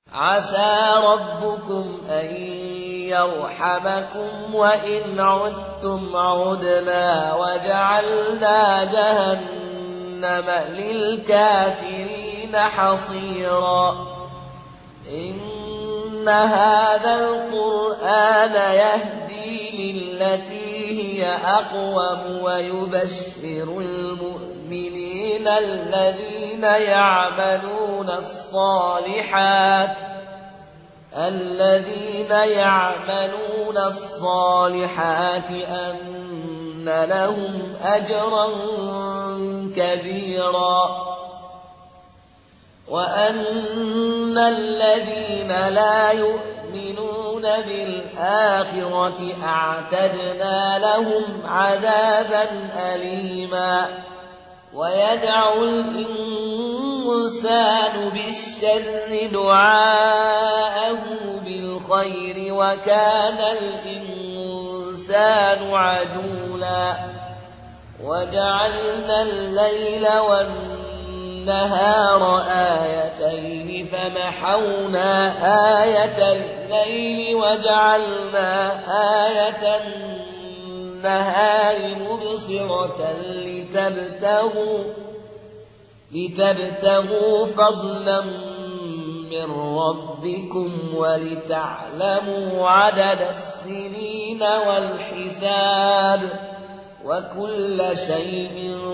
عسى ربكم أن يرحمكم وإن عدتم عدنا وجعلنا جهنم للكافرين حصيرا إن هذا القرآن يهدي للتي هي أقوم ويبشر المؤمنين الذين يعملون الصالحات أن لهم أجرا كبيرا وأن الذين لا يؤمنون بالآخرة أعتدنا لهم عذابا أليما ويدعو الإنسان بالشر دعاءه بالخير وكان الإنسان عجولا وجعلنا الليل والنهار آيتين فمحونا آية الليل وجعلنا آية النهار مبصرة لتبتغوا فضلا من ربكم ولتعلموا عدد السنين والحساب وكل شيء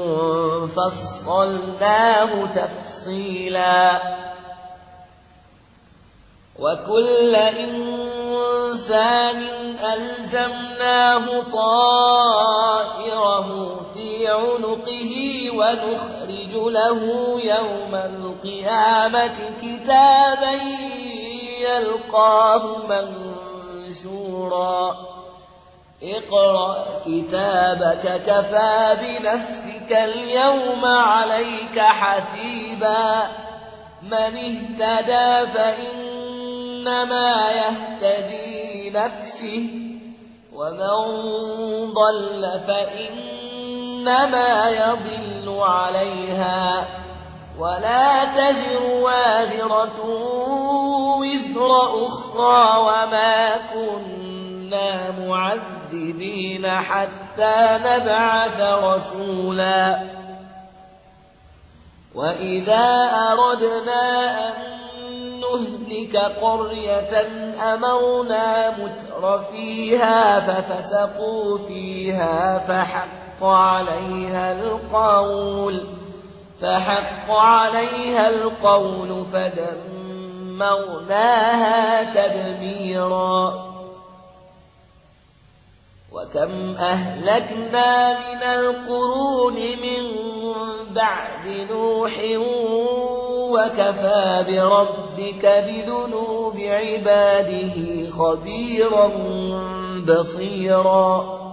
فصلناه تفصيلا وكل إنسان ألزمناه طائره في عنقه ونخرج له يوم القيامة كتابا يلقاه منشورا اقرأ كتابك كفى بنفسك اليوم عليك حسيبا من اهتدى فإنما يهتدي لنفسه ومن ضل فإنما يضل عليها ولا تزر وازرة وزر أخرى وما كنا معذبين حتى نبعث رسولا وإذا أردنا أن نهلك قرية أمرنا متر فيها ففسقوا فيها فحق عليها القول فدمرناها تدميرا وكم أهلكنا من القرون من بعد نوح وكفى بربك بذنوب عباده خبيرا بصيرا